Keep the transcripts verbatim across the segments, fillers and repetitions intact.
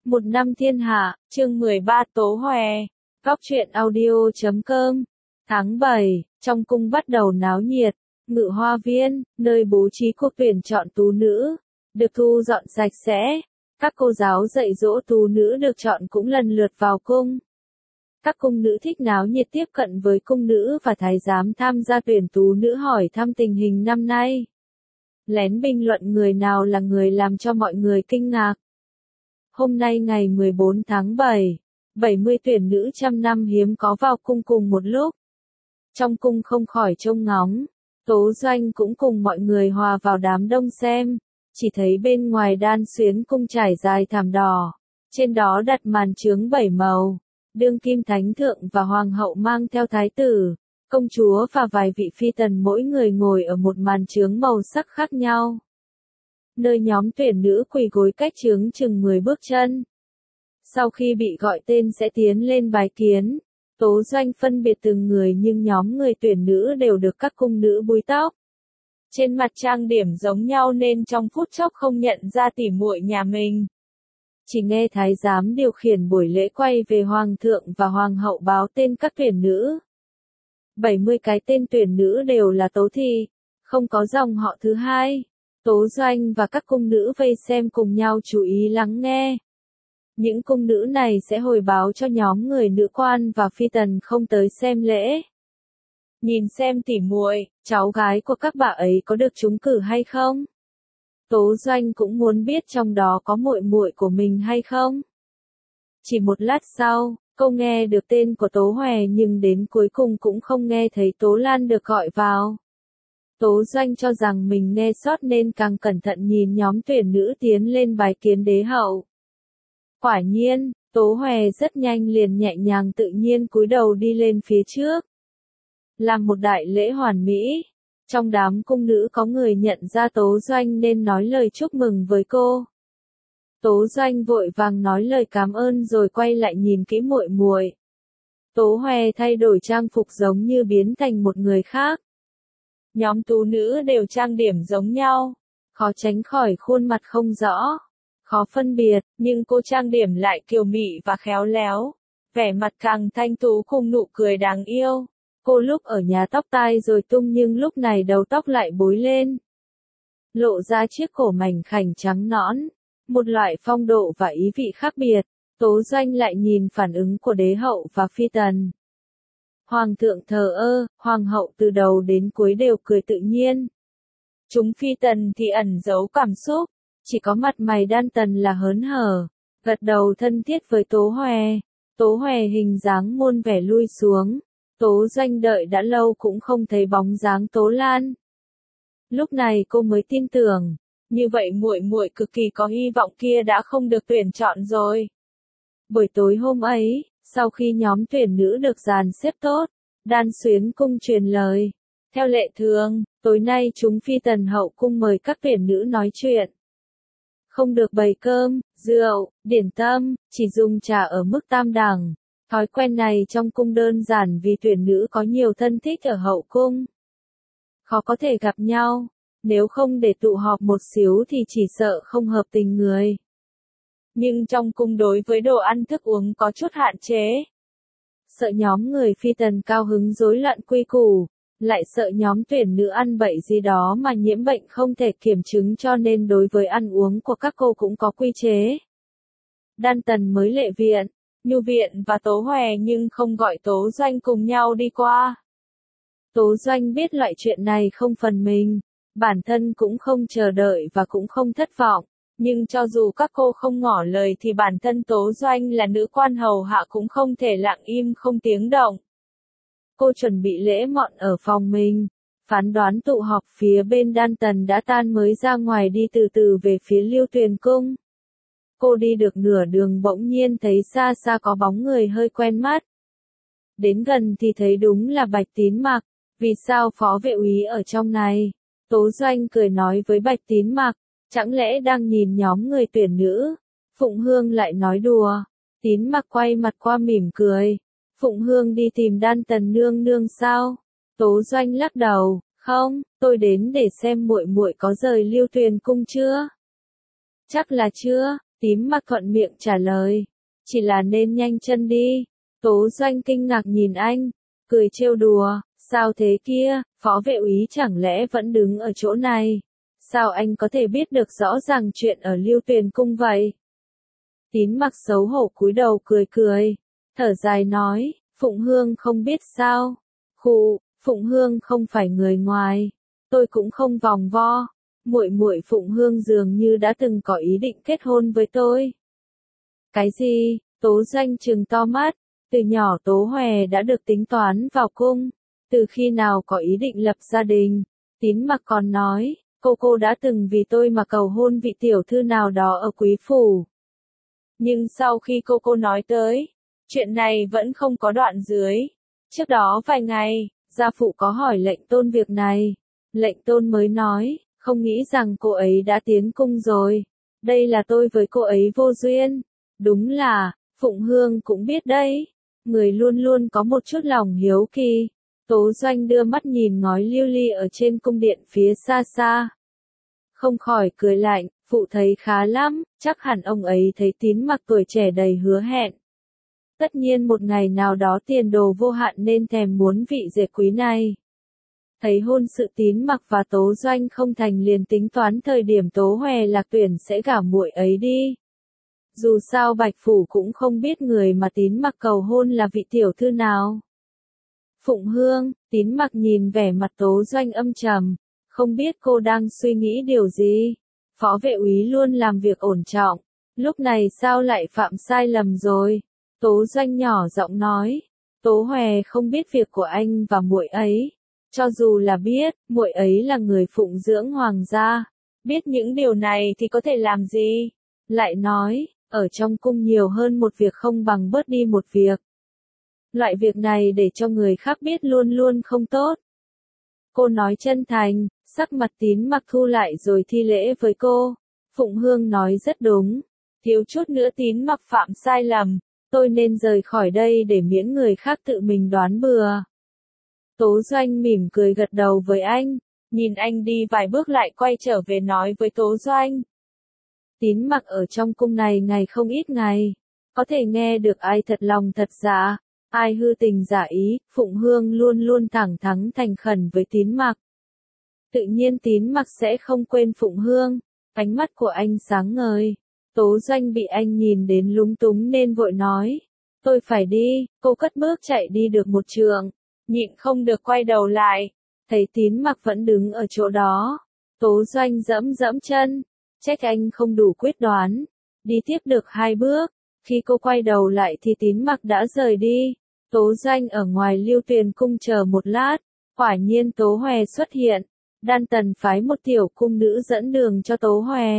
Một năm thiên hạ, chương mười ba Tố Hòe. Góc truyện audio chấm com. Tháng bảy, trong cung bắt đầu náo nhiệt. Ngự hoa viên, nơi bố trí cuộc tuyển chọn tú nữ, được thu dọn sạch sẽ. Các cô giáo dạy dỗ tú nữ được chọn cũng lần lượt vào cung. Các cung nữ thích náo nhiệt tiếp cận với cung nữ và thái giám tham gia tuyển tú nữ hỏi thăm tình hình năm nay. Lén bình luận người nào là người làm cho mọi người kinh ngạc. Hôm nay ngày mười bốn tháng bảy, bảy mươi tuyển nữ trăm năm hiếm có vào cung cùng một lúc. Trong cung không khỏi trông ngóng, Tố Doanh cũng cùng mọi người hòa vào đám đông xem, chỉ thấy bên ngoài đan xuyến cung trải dài thảm đỏ, trên đó đặt màn chướng bảy màu, đương kim thánh thượng và hoàng hậu mang theo thái tử, công chúa và vài vị phi tần mỗi người ngồi ở một màn chướng màu sắc khác nhau. Nơi nhóm tuyển nữ quỳ gối cách chướng chừng mười bước chân. Sau khi bị gọi tên sẽ tiến lên bái kiến. Tố Doanh phân biệt từng người nhưng nhóm người tuyển nữ đều được các cung nữ búi tóc. Trên mặt trang điểm giống nhau nên trong phút chốc không nhận ra tỉ muội nhà mình. Chỉ nghe thái giám điều khiển buổi lễ quay về hoàng thượng và hoàng hậu báo tên các tuyển nữ. bảy mươi cái tên tuyển nữ đều là Tố Thị, không có dòng họ thứ hai. Tố Doanh và các cung nữ vây xem cùng nhau chú ý lắng nghe. Những cung nữ này sẽ hồi báo cho nhóm người nữ quan và phi tần không tới xem lễ. Nhìn xem tỉ muội, cháu gái của các bà ấy có được trúng cử hay không? Tố Doanh cũng muốn biết trong đó có muội muội của mình hay không. Chỉ một lát sau, cô nghe được tên của Tố Hòe nhưng đến cuối cùng cũng không nghe thấy Tố Lan được gọi vào. Tố Doanh cho rằng mình nghe sót nên càng cẩn thận nhìn nhóm tuyển nữ tiến lên bái kiến đế hậu. Quả nhiên, Tố Hòe rất nhanh liền nhẹ nhàng tự nhiên cúi đầu đi lên phía trước. Làm một đại lễ hoàn mỹ. Trong đám cung nữ có người nhận ra Tố Doanh nên nói lời chúc mừng với cô. Tố Doanh vội vàng nói lời cảm ơn rồi quay lại nhìn kỹ muội muội. Tố Hòe thay đổi trang phục giống như biến thành một người khác. Nhóm tú nữ đều trang điểm giống nhau, khó tránh khỏi khuôn mặt không rõ, khó phân biệt, nhưng cô trang điểm lại kiều mị và khéo léo, vẻ mặt càng thanh tú cùng nụ cười đáng yêu. Cô lúc ở nhà tóc tai rồi tung nhưng lúc này đầu tóc lại búi lên, lộ ra chiếc cổ mảnh khảnh trắng nõn, một loại phong độ và ý vị khác biệt. Tố Doanh lại nhìn phản ứng của đế hậu và phi tần. Hoàng thượng thờ ơ, hoàng hậu từ đầu đến cuối đều cười tự nhiên. Chúng phi tần thì ẩn giấu cảm xúc, chỉ có mặt mày đan tần là hớn hở, gật đầu thân thiết với Tố Hòe. Tố Hòe hình dáng muôn vẻ lui xuống. Tố Doanh đợi đã lâu cũng không thấy bóng dáng Tố Lan. Lúc này cô mới tin tưởng, như vậy muội muội cực kỳ có hy vọng kia đã không được tuyển chọn rồi. Buổi tối hôm ấy, sau khi nhóm tuyển nữ được dàn xếp tốt, đan xuyến cung truyền lời. Theo lệ thường, tối nay chúng phi tần hậu cung mời các tuyển nữ nói chuyện. Không được bày cơm, rượu, điểm tâm, chỉ dùng trà ở mức tam đẳng. Thói quen này trong cung đơn giản vì tuyển nữ có nhiều thân thích ở hậu cung. Khó có thể gặp nhau, nếu không để tụ họp một xíu thì chỉ sợ không hợp tình người. Nhưng trong cung đối với đồ ăn thức uống có chút hạn chế. Sợ nhóm người phi tần cao hứng rối loạn quy củ, lại sợ nhóm tuyển nữ ăn bậy gì đó mà nhiễm bệnh không thể kiểm chứng cho nên đối với ăn uống của các cô cũng có quy chế. Đan tần mới lệ viện, nhu viện và Tố Hòe nhưng không gọi Tố Doanh cùng nhau đi qua. Tố Doanh biết loại chuyện này không phần mình, bản thân cũng không chờ đợi và cũng không thất vọng. Nhưng cho dù các cô không ngỏ lời thì bản thân Tố Doanh là nữ quan hầu hạ cũng không thể lặng im không tiếng động. Cô chuẩn bị lễ mọn ở phòng mình, phán đoán tụ họp phía bên đan tần đã tan mới ra ngoài đi từ từ về phía Lưu Tuyền cung. Cô đi được nửa đường bỗng nhiên thấy xa xa có bóng người hơi quen mắt. Đến gần thì thấy đúng là Bạch Tín Mặc, vì sao phó vệ úy ở trong này? Tố Doanh cười nói với Bạch Tín Mặc. Chẳng lẽ đang nhìn nhóm người tuyển nữ? Phụng Hương lại nói đùa. Tín Mặc quay mặt qua mỉm cười. Phụng Hương đi tìm đan tần nương nương sao? Tố Doanh lắc đầu. Không, tôi đến để xem muội muội có rời Lưu Tuyền cung chưa? Chắc là chưa. Tím mặc thuận miệng trả lời. Chỉ là nên nhanh chân đi. Tố Doanh kinh ngạc nhìn anh, cười trêu đùa, sao thế kia, phó vệ úy chẳng lẽ vẫn đứng ở chỗ này? Sao anh có thể biết được rõ ràng chuyện ở Lưu Tuyền Cung vậy? Tín mặc xấu hổ cúi đầu cười cười, thở dài nói, Phụng Hương không biết sao? Khụ, Phụng Hương không phải người ngoài, tôi cũng không vòng vo. Muội muội Phụng Hương dường như đã từng có ý định kết hôn với tôi. Cái gì? Tố Doanh trừng to mắt, từ nhỏ Tố Hòe đã được tính toán vào cung, từ khi nào có ý định lập gia đình. Tín mặc còn nói, cô cô đã từng vì tôi mà cầu hôn vị tiểu thư nào đó ở quý phủ. Nhưng sau khi cô cô nói tới, chuyện này vẫn không có đoạn dưới. Trước đó vài ngày, gia phụ có hỏi lệnh tôn việc này. Lệnh tôn mới nói, không nghĩ rằng cô ấy đã tiến cung rồi. Đây là tôi với cô ấy vô duyên. Đúng là, Phụng Hương cũng biết đấy. Người luôn luôn có một chút lòng hiếu kỳ. Tố Doanh đưa mắt nhìn ngói lưu ly ở trên cung điện phía xa xa. Không khỏi cười lạnh, phụ thấy khá lắm, chắc hẳn ông ấy thấy Tín mặc tuổi trẻ đầy hứa hẹn. Tất nhiên một ngày nào đó tiền đồ vô hạn nên thèm muốn vị rể quý này. Thấy hôn sự Tín mặc và Tố Doanh không thành liền tính toán thời điểm Tố Hòe Lạc Tuyển sẽ gả muội ấy đi. Dù sao Bạch Phủ cũng không biết người mà Tín mặc cầu hôn là vị tiểu thư nào. Phụng Hương, Tín mặc nhìn vẻ mặt Tố Doanh âm trầm, không biết cô đang suy nghĩ điều gì. Phó vệ úy luôn làm việc ổn trọng, lúc này sao lại phạm sai lầm rồi. Tố Doanh nhỏ giọng nói, Tố Hòe không biết việc của anh và muội ấy. Cho dù là biết, muội ấy là người phụng dưỡng hoàng gia, biết những điều này thì có thể làm gì? Lại nói, ở trong cung nhiều hơn một việc không bằng bớt đi một việc. Loại việc này để cho người khác biết luôn luôn không tốt. Cô nói chân thành, sắc mặt Tín mặc thu lại rồi thi lễ với cô. Phụng Hương nói rất đúng, thiếu chút nữa Tín mặc phạm sai lầm, tôi nên rời khỏi đây để miễn người khác tự mình đoán bừa. Tố Doanh mỉm cười gật đầu với anh, nhìn anh đi vài bước lại quay trở về nói với Tố Doanh. Tín mặc ở trong cung này ngày không ít ngày, có thể nghe được ai thật lòng thật dạ, ai hư tình giả ý. Phụng Hương luôn luôn thẳng thắn thành khẩn với Tín mặc. Tự nhiên Tín mặc sẽ không quên Phụng Hương, ánh mắt của anh sáng ngời. Tố Doanh bị anh nhìn đến lúng túng nên vội nói, tôi phải đi. Cô cất bước chạy đi được một trượng, nhịn không được quay đầu lại, thấy Tín mặc vẫn đứng ở chỗ đó. Tố Doanh dẫm dẫm chân, trách anh không đủ quyết đoán. Đi tiếp được hai bước, khi cô quay đầu lại thì Tín mặc đã rời đi. Tố Doanh ở ngoài Lưu Tuyền Cung chờ một lát, quả nhiên Tố Hòe xuất hiện. Đan Tần phái một tiểu cung nữ dẫn đường cho Tố Hòe.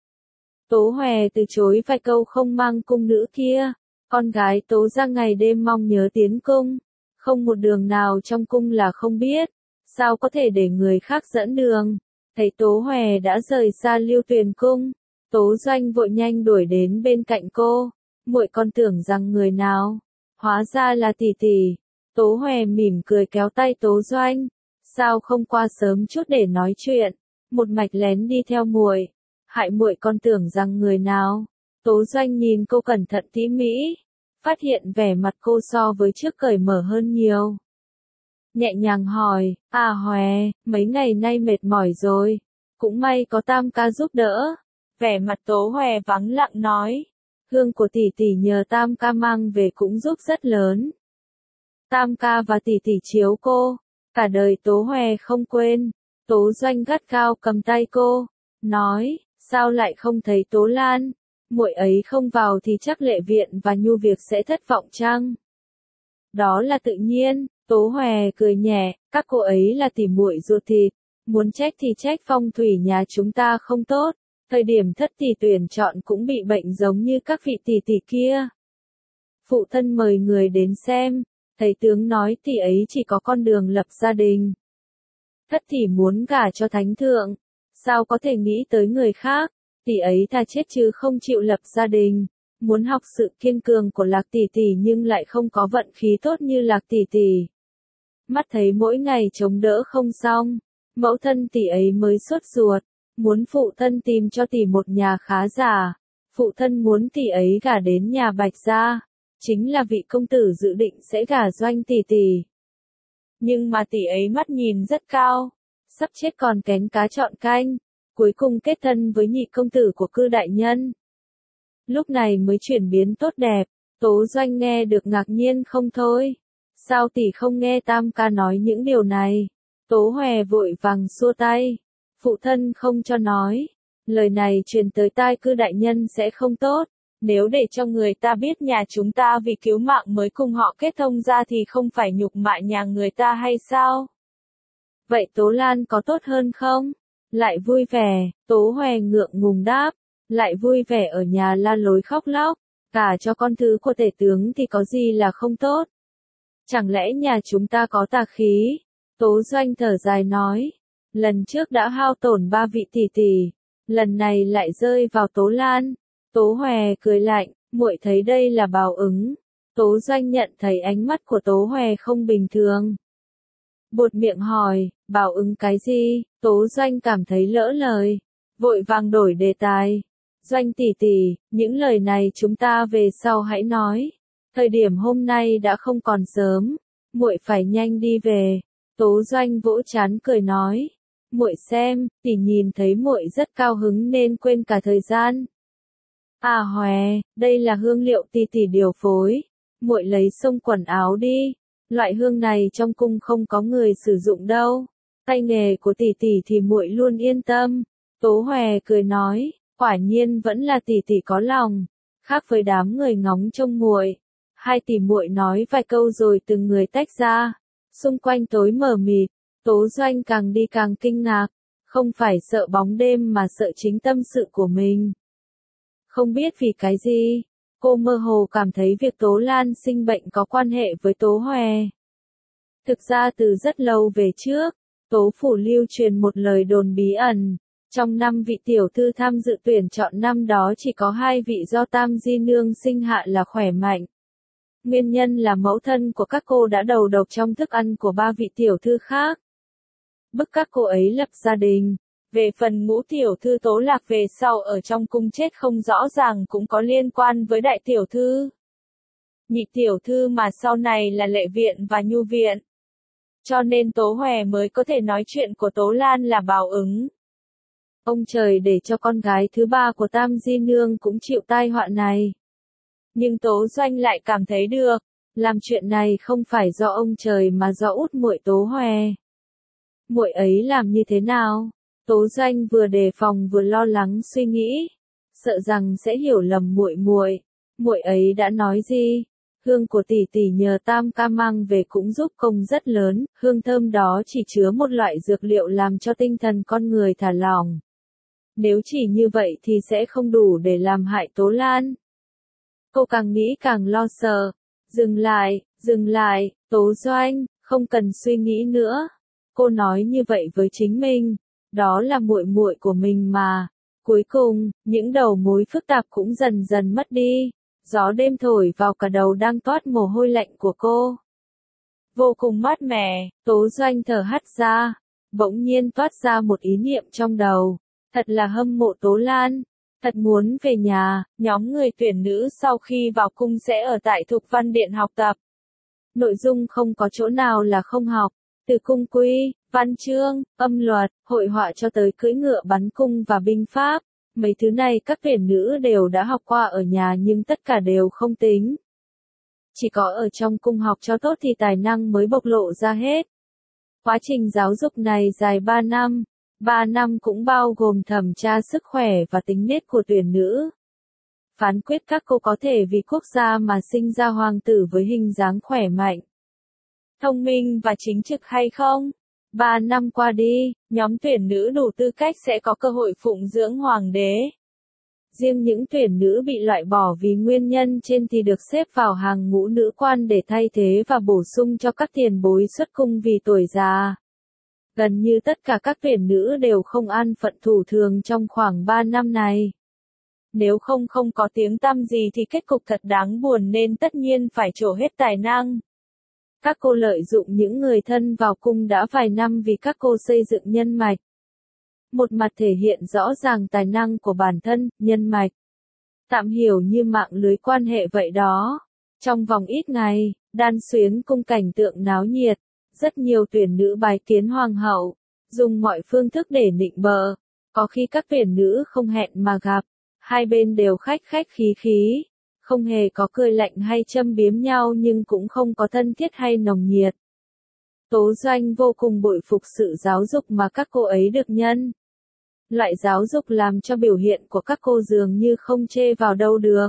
Tố Hòe từ chối vài câu không mang cung nữ kia. Con gái Tố ra ngày đêm mong nhớ tiến cung, không một đường nào trong cung là không biết, sao có thể để người khác dẫn đường. Thấy Tố Hòe đã rời xa Lưu Tuyền Cung, Tố Doanh vội nhanh đuổi đến bên cạnh cô. Muội con tưởng rằng người nào, hóa ra là tỷ tỷ. Tố Hòe mỉm cười kéo tay Tố Doanh, sao không qua sớm chút để nói chuyện, một mạch lén đi theo muội, hại muội con tưởng rằng người nào. Tố Doanh nhìn cô cẩn thận tỉ mỉ, phát hiện vẻ mặt cô so với trước cởi mở hơn nhiều. Nhẹ nhàng hỏi, à Hòe, mấy ngày nay mệt mỏi rồi, cũng may có Tam ca giúp đỡ. Vẻ mặt Tố Hòe vắng lặng nói, hương của tỷ tỷ nhờ Tam ca mang về cũng giúp rất lớn. Tam ca và tỷ tỷ chiếu cô, cả đời Tố Hòe không quên. Tố Doanh gắt gao cầm tay cô, nói, sao lại không thấy Tố Lan? Muội ấy không vào thì chắc Lệ Viện và Nhu Việc sẽ thất vọng chăng? Đó là tự nhiên. Tố Hòe cười nhẹ, các cô ấy là tỉ muội ruột thịt, muốn trách thì trách phong thủy nhà chúng ta không tốt, thời điểm thất tỷ tuyển chọn cũng bị bệnh giống như các vị tỷ tỷ kia. Phụ thân mời người đến xem, thầy tướng nói tỷ ấy chỉ có con đường lập gia đình. Thất tỷ muốn gả cho thánh thượng, sao có thể nghĩ tới người khác, tỷ ấy thà chết chứ không chịu lập gia đình. Muốn học sự kiên cường của Lạc tỷ tỷ nhưng lại không có vận khí tốt như Lạc tỷ tỷ. Mắt thấy mỗi ngày chống đỡ không xong, mẫu thân tỷ ấy mới sốt ruột, muốn phụ thân tìm cho tỷ một nhà khá giả. Phụ thân muốn tỷ ấy gả đến nhà Bạch gia, chính là vị công tử dự định sẽ gả Doanh tỷ tỷ. Nhưng mà tỷ ấy mắt nhìn rất cao, sắp chết còn kén cá chọn canh, cuối cùng kết thân với nhị công tử của Cư đại nhân. Lúc này mới chuyển biến tốt đẹp, Tố Doanh nghe được ngạc nhiên không thôi. Sao tỷ không nghe Tam ca nói những điều này? Tố Hòe vội vàng xua tay. Phụ thân không cho nói. Lời này truyền tới tai Cư đại nhân sẽ không tốt. Nếu để cho người ta biết nhà chúng ta vì cứu mạng mới cùng họ kết thông ra thì không phải nhục mạ nhà người ta hay sao? Vậy Tố Lan có tốt hơn không? Lại vui vẻ, Tố Hòe ngượng ngùng đáp. Lại vui vẻ ở nhà la lối khóc lóc. Cả cho con thứ của tể tướng thì có gì là không tốt? Chẳng lẽ nhà chúng ta có tà khí? Tố Doanh thở dài nói. Lần trước đã hao tổn ba vị tỷ tỷ, lần này lại rơi vào Tố Lan. Tố Hòe cười lạnh, muội thấy đây là báo ứng. Tố Doanh nhận thấy ánh mắt của Tố Hòe không bình thường. Buột miệng hỏi, báo ứng cái gì? Tố Doanh cảm thấy lỡ lời, vội vàng đổi đề tài. Doanh tỷ tỷ, những lời này chúng ta về sau hãy nói. Thời điểm hôm nay đã không còn sớm, muội phải nhanh đi về. Tố Doanh vỗ trán cười nói, muội xem, tỷ nhìn thấy muội rất cao hứng nên quên cả thời gian. À Hòe, đây là hương liệu tỷ tỷ điều phối, muội lấy xông quần áo đi. Loại hương này trong cung không có người sử dụng đâu. Tay nghề của tỷ tỷ thì muội luôn yên tâm. Tố Hòe cười nói, quả nhiên vẫn là tỷ tỷ có lòng, khác với đám người ngóng trông muội. Hai tỷ muội nói vài câu rồi từng người tách ra. Xung quanh tối mờ mịt, Tố Doanh càng đi càng kinh ngạc, không phải sợ bóng đêm mà sợ chính tâm sự của mình. Không biết vì cái gì, cô mơ hồ cảm thấy việc Tố Lan sinh bệnh có quan hệ với Tố Hòe. Thực ra từ rất lâu về trước, Tố Phủ lưu truyền một lời đồn bí ẩn. Trong năm vị tiểu thư tham dự tuyển chọn năm đó chỉ có hai vị do Tam Di Nương sinh hạ là khỏe mạnh. Nguyên nhân là mẫu thân của các cô đã đầu độc trong thức ăn của ba vị tiểu thư khác, bức các cô ấy lập gia đình. Về phần ngũ tiểu thư Tố Lạc về sau ở trong cung chết không rõ ràng cũng có liên quan với đại tiểu thư. Nhị tiểu thư mà sau này là Lệ Viện và Nhu Viện. Cho nên Tố Hòe mới có thể nói chuyện của Tố Lan là báo ứng. Ông trời để cho con gái thứ ba của Tam Di Nương cũng chịu tai họa này. Nhưng Tố Doanh lại cảm thấy được, làm chuyện này không phải do ông trời mà do út muội Tố Hòe. Muội ấy làm như thế nào? Tố Doanh vừa đề phòng vừa lo lắng suy nghĩ, sợ rằng sẽ hiểu lầm muội muội. Muội ấy đã nói gì? Hương của tỷ tỷ nhờ Tam ca mang về cũng giúp công rất lớn, hương thơm đó chỉ chứa một loại dược liệu làm cho tinh thần con người thả lỏng. Nếu chỉ như vậy thì sẽ không đủ để làm hại Tố Lan. Cô càng nghĩ càng lo sợ. Dừng lại, dừng lại, Tố Doanh, không cần suy nghĩ nữa. Cô nói như vậy với chính mình, đó là muội muội của mình mà. Cuối cùng, những đầu mối phức tạp cũng dần dần mất đi. Gió đêm thổi vào cả đầu đang toát mồ hôi lạnh của cô. Vô cùng mát mẻ, Tố Doanh thở hắt ra, bỗng nhiên toát ra một ý niệm trong đầu. Thật là hâm mộ Tố Lan, thật muốn về nhà. Nhóm người tuyển nữ sau khi vào cung sẽ ở tại Thục Văn Điện học tập. Nội dung không có chỗ nào là không học, từ cung quy, văn chương, âm luật, hội họa cho tới cưỡi ngựa bắn cung và binh pháp. Mấy thứ này các tuyển nữ đều đã học qua ở nhà nhưng tất cả đều không tính. Chỉ có ở trong cung học cho tốt thì tài năng mới bộc lộ ra hết. Quá trình giáo dục này dài ba năm. ba năm cũng bao gồm thẩm tra sức khỏe và tính nết của tuyển nữ. Phán quyết các cô có thể vì quốc gia mà sinh ra hoàng tử với hình dáng khỏe mạnh, thông minh và chính trực hay không. Ba năm qua đi, nhóm tuyển nữ đủ tư cách sẽ có cơ hội phụng dưỡng hoàng đế. Riêng những tuyển nữ bị loại bỏ vì nguyên nhân trên thì được xếp vào hàng ngũ nữ quan để thay thế và bổ sung cho các tiền bối xuất cung vì tuổi già. Gần như tất cả các tuyển nữ đều không an phận thủ thường trong khoảng ba năm này. Nếu không không có tiếng tăm gì thì kết cục thật đáng buồn nên tất nhiên phải trổ hết tài năng. Các cô lợi dụng những người thân vào cung đã vài năm vì các cô xây dựng nhân mạch. Một mặt thể hiện rõ ràng tài năng của bản thân, nhân mạch. tạm hiểu như mạng lưới quan hệ vậy đó. Trong vòng ít ngày, Đan Xuyến cung cảnh tượng náo nhiệt, rất nhiều tuyển nữ bái kiến hoàng hậu, dùng mọi phương thức để nịnh bợ, có khi các tuyển nữ không hẹn mà gặp, hai bên đều khách khách khí khí, không hề có cười lạnh hay châm biếm nhau nhưng cũng không có thân thiết hay nồng nhiệt. Tố Doanh vô cùng bội phục sự giáo dục mà các cô ấy được nhân. Loại giáo dục làm cho biểu hiện của các cô dường như không chê vào đâu được.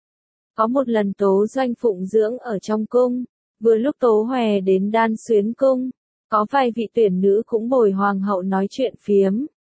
Có một lần Tố Doanh phụng dưỡng ở trong cung, vừa lúc Tố Hòe đến Đan Xuyến cung, có vài vị tuyển nữ cũng bồi hoàng hậu nói chuyện phiếm.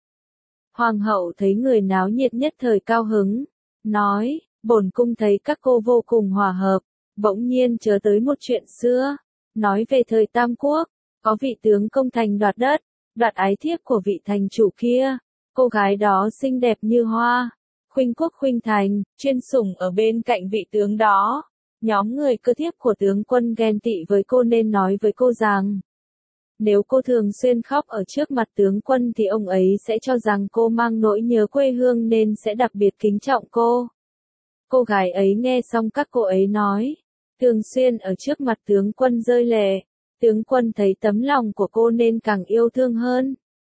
Hoàng hậu thấy người náo nhiệt nhất thời cao hứng, nói, bổn cung thấy các cô vô cùng hòa hợp, bỗng nhiên nhớ tới một chuyện xưa, nói về thời Tam Quốc, có vị tướng công thành đoạt đất, đoạt ái thiếp của vị thành chủ kia, cô gái đó xinh đẹp như hoa, khuynh quốc khuynh thành, chuyên sủng ở bên cạnh vị tướng đó. Nhóm người cơ thiếp của tướng quân ghen tị với cô nên nói với cô rằng, nếu cô thường xuyên khóc ở trước mặt tướng quân thì ông ấy sẽ cho rằng cô mang nỗi nhớ quê hương nên sẽ đặc biệt kính trọng cô. Cô gái ấy nghe xong các cô ấy nói, thường xuyên ở trước mặt tướng quân rơi lệ, tướng quân thấy tấm lòng của cô nên càng yêu thương hơn.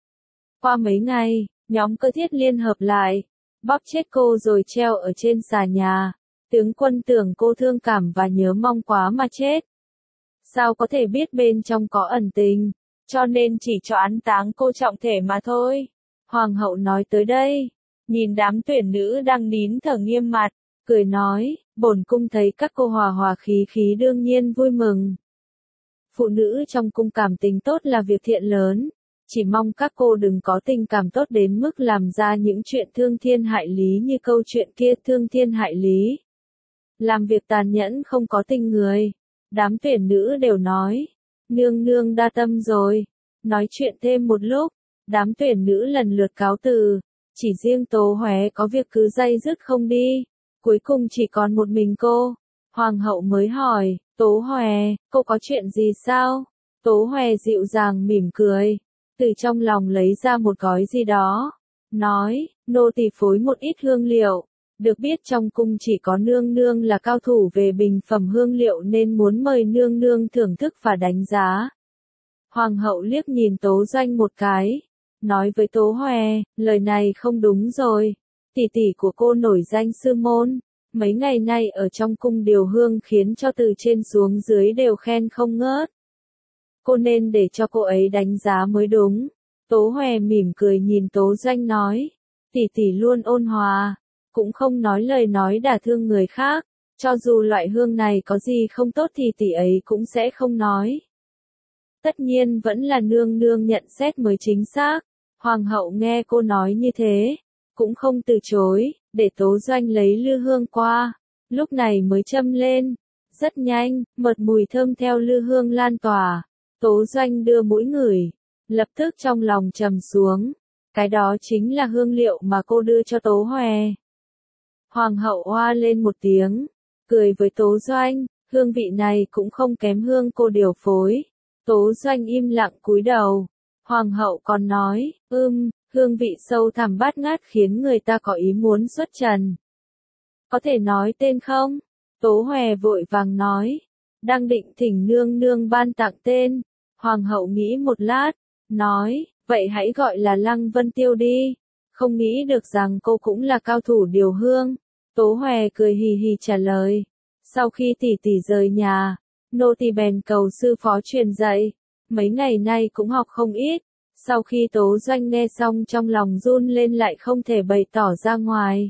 Qua mấy ngày, nhóm cơ thiết liên hợp lại, bóp chết cô rồi treo ở trên xà nhà. Tướng quân tưởng cô thương cảm và nhớ mong quá mà chết. Sao có thể biết bên trong có ẩn tình, cho nên chỉ cho án táng cô trọng thể mà thôi. Hoàng hậu nói tới đây, nhìn đám tuyển nữ đang nín thở nghiêm mặt, cười nói, bổn cung thấy các cô hòa hòa khí khí đương nhiên vui mừng. Phụ nữ trong cung cảm tình tốt là việc thiện lớn, chỉ mong các cô đừng có tình cảm tốt đến mức làm ra những chuyện thương thiên hại lý như câu chuyện kia thương thiên hại lý. Làm việc tàn nhẫn không có tình người. Đám tuyển nữ đều nói, nương nương đa tâm rồi. Nói chuyện thêm một lúc, đám tuyển nữ lần lượt cáo từ, chỉ riêng Tố Hòe có việc cứ day dứt không đi. Cuối cùng chỉ còn một mình cô. Hoàng hậu mới hỏi, Tố Hòe, cô có chuyện gì sao? Tố Hòe dịu dàng mỉm cười, từ trong lòng lấy ra một gói gì đó, nói, nô tỳ phối một ít hương liệu. Được biết trong cung chỉ có nương nương là cao thủ về bình phẩm hương liệu nên muốn mời nương nương thưởng thức và đánh giá. Hoàng hậu liếc nhìn Tố Doanh một cái, nói với Tố Hòe, lời này không đúng rồi, tỷ tỷ của cô nổi danh sư môn, mấy ngày nay ở trong cung điều hương khiến cho từ trên xuống dưới đều khen không ngớt. Cô nên để cho cô ấy đánh giá mới đúng. Tố Hòe mỉm cười nhìn Tố Doanh nói, tỷ tỷ luôn ôn hòa, cũng không nói lời nói đả thương người khác, cho dù loại hương này có gì không tốt thì tỷ ấy cũng sẽ không nói. Tất nhiên vẫn là nương nương nhận xét mới chính xác. Hoàng hậu nghe cô nói như thế, cũng không từ chối, để Tố Doanh lấy lư hương qua, lúc này mới châm lên. Rất nhanh, mật mùi thơm theo lư hương lan tỏa, Tố Doanh đưa mũi ngửi, lập tức trong lòng trầm xuống, cái đó chính là hương liệu mà cô đưa cho Tố Hòe. Hoàng hậu oa lên một tiếng, cười với Tố Doanh, hương vị này cũng không kém hương cô điều phối. Tố Doanh im lặng cúi đầu. Hoàng hậu còn nói, ưm, hương vị sâu thẳm bát ngát khiến người ta có ý muốn xuất trần. Có thể nói tên không? Tố Hòe vội vàng nói, đang định thỉnh nương nương ban tặng tên. Hoàng hậu nghĩ một lát, nói, vậy hãy gọi là Lăng Vân Tiêu đi. Không nghĩ được rằng cô cũng là cao thủ điều hương. Tố Hòe cười hì hì trả lời. Sau khi tỷ tỷ rời nhà, nô tỳ bèn cầu sư phó truyền dạy. Mấy ngày nay cũng học không ít. Sau khi Tố Doanh nghe xong trong lòng run lên lại không thể bày tỏ ra ngoài.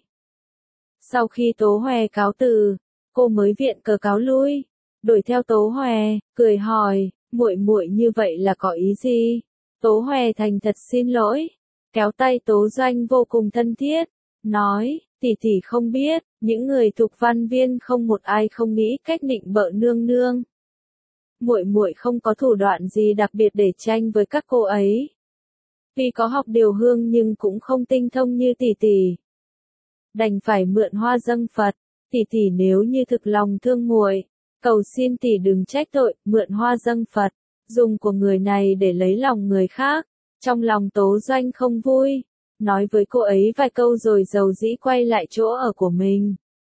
Sau khi Tố Hòe cáo từ, cô mới viện cờ cáo lui, đuổi theo Tố Hòe, cười hỏi, muội muội như vậy là có ý gì? Tố Hòe thành thật xin lỗi, kéo tay Tố Doanh vô cùng thân thiết, nói, tỷ tỷ không biết, những người thuộc văn viên không một ai không nghĩ cách nịnh bợ nương nương. Muội muội không có thủ đoạn gì đặc biệt để tranh với các cô ấy. Vì có học điều hương nhưng cũng không tinh thông như tỷ tỷ. Đành phải mượn hoa dâng Phật, tỷ tỷ nếu như thực lòng thương muội, cầu xin tỷ đừng trách tội, mượn hoa dâng Phật, dùng của người này để lấy lòng người khác. Trong lòng Tố Doanh không vui, nói với cô ấy vài câu rồi dầu dĩ quay lại chỗ ở của mình.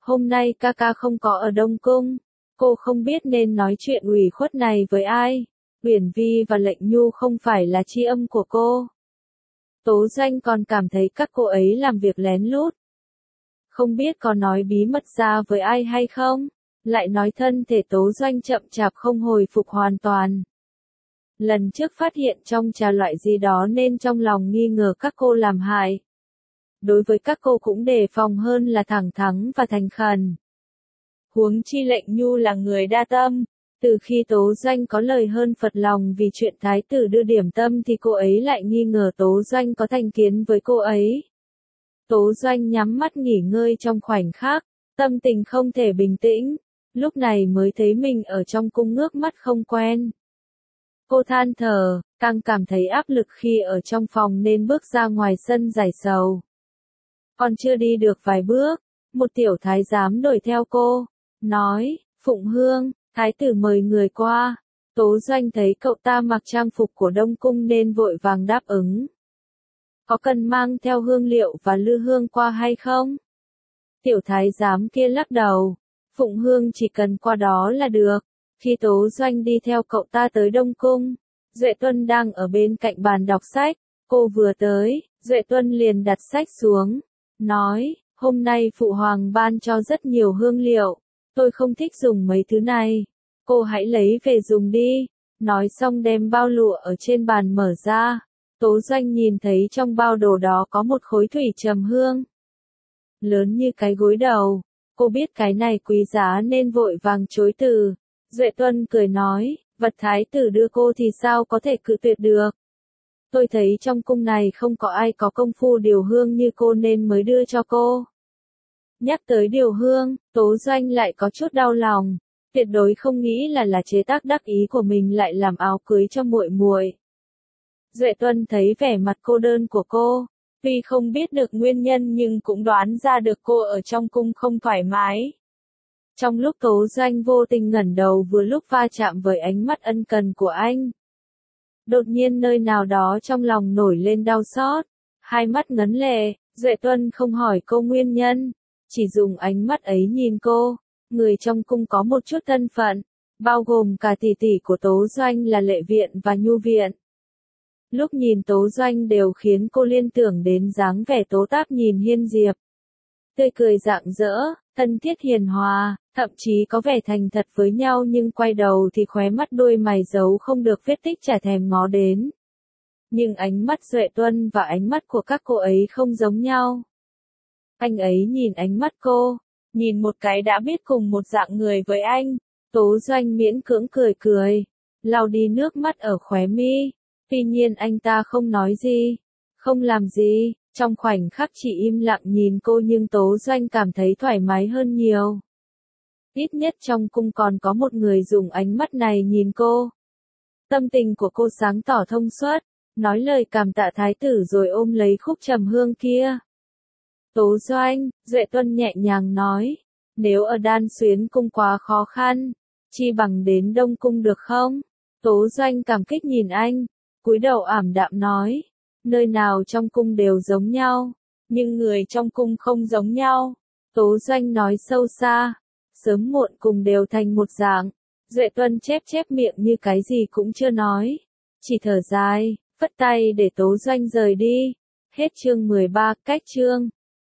hôm nay ca ca không có ở Đông Cung, cô không biết nên nói chuyện ủy khuất này với ai. Uyển Vi và Lệnh Nhu không phải là tri âm của cô. Tố Doanh còn cảm thấy các cô ấy làm việc lén lút. Không biết có nói bí mật ra với ai hay không, lại nói thân thể Tố Doanh chậm chạp không hồi phục hoàn toàn. Lần trước phát hiện trong trà loại gì đó nên trong lòng nghi ngờ các cô làm hại. Đối với các cô cũng đề phòng hơn là thẳng thắn và thành khẩn. Huống chi Lệnh Nhu là người đa tâm, từ khi Tố Doanh có lời hơn phật lòng vì chuyện thái tử đưa điểm tâm thì cô ấy lại nghi ngờ Tố Doanh có thành kiến với cô ấy. Tố Doanh nhắm mắt nghỉ ngơi trong khoảnh khắc, tâm tình không thể bình tĩnh, lúc này mới thấy mình ở trong cung ngước mắt không quen. Cô than thở, càng cảm thấy áp lực khi ở trong phòng nên bước ra ngoài sân giải sầu. Còn chưa đi được vài bước, một tiểu thái giám đuổi theo cô, nói, Phụng Hương, thái tử mời người qua. Tố Doanh thấy cậu ta mặc trang phục của Đông Cung nên vội vàng đáp ứng. Có cần mang theo hương liệu và lư hương qua hay không? Tiểu thái giám kia lắc đầu, Phụng Hương chỉ cần qua đó là được. Khi Tố Doanh đi theo cậu ta tới Đông Cung, Duệ Tuân đang ở bên cạnh bàn đọc sách, cô vừa tới, Duệ Tuân liền đặt sách xuống, nói, hôm nay Phụ Hoàng ban cho rất nhiều hương liệu, tôi không thích dùng mấy thứ này, cô hãy lấy về dùng đi, nói xong đem bao lụa ở trên bàn mở ra, Tố Doanh nhìn thấy trong bao đồ đó có một khối thủy trầm hương, lớn như cái gối đầu, cô biết cái này quý giá nên vội vàng chối từ. Duệ Tuân cười nói, vật thái tử đưa cô thì sao có thể cự tuyệt được. Tôi thấy trong cung này không có ai có công phu điều hương như cô nên mới đưa cho cô. Nhắc tới điều hương, Tố Doanh lại có chút đau lòng, tuyệt đối không nghĩ là là chế tác đắc ý của mình lại làm áo cưới cho muội muội. Duệ Tuân thấy vẻ mặt cô đơn của cô, tuy không biết được nguyên nhân nhưng cũng đoán ra được cô ở trong cung không thoải mái. Trong lúc Tố Doanh vô tình ngẩng đầu vừa lúc va chạm với ánh mắt ân cần của anh. Đột nhiên nơi nào đó trong lòng nổi lên đau xót, hai mắt ngấn lệ, Duệ Tuân không hỏi cô nguyên nhân, chỉ dùng ánh mắt ấy nhìn cô, người trong cung có một chút thân phận, bao gồm cả tỷ tỷ của Tố Doanh là Lệ Viện và Nhu Viện. Lúc nhìn Tố Doanh đều khiến cô liên tưởng đến dáng vẻ Tố Táp nhìn Hiên Diệp. Tươi cười rạng rỡ, thân thiết hiền hòa, thậm chí có vẻ thành thật với nhau nhưng quay đầu thì khóe mắt đôi mày giấu không được vết tích chả thèm ngó đến. Nhưng ánh mắt Duệ Tuân và ánh mắt của các cô ấy không giống nhau. Anh ấy nhìn ánh mắt cô, nhìn một cái đã biết cùng một dạng người với anh, Tố Doanh miễn cưỡng cười cười, lau đi nước mắt ở khóe mi, tuy nhiên anh ta không nói gì, không làm gì. Trong khoảnh khắc chỉ im lặng nhìn cô nhưng Tố Doanh cảm thấy thoải mái hơn nhiều. Ít nhất trong cung còn có một người dùng ánh mắt này nhìn cô. Tâm tình của cô sáng tỏ thông suốt, nói lời cảm tạ thái tử rồi ôm lấy khúc trầm hương kia. Tố Doanh, Duệ Tuân nhẹ nhàng nói, nếu ở Đan Xuyến cung quá khó khăn, chi bằng đến Đông Cung được không? Tố Doanh cảm kích nhìn anh, cúi đầu ảm đạm nói. Nơi nào trong cung đều giống nhau, nhưng người trong cung không giống nhau. Tố Doanh nói sâu xa, sớm muộn cùng đều thành một dạng. Duệ Tuân chép chép miệng như cái gì cũng chưa nói, chỉ thở dài, phất tay để Tố Doanh rời đi. Hết chương mười ba, cách chương.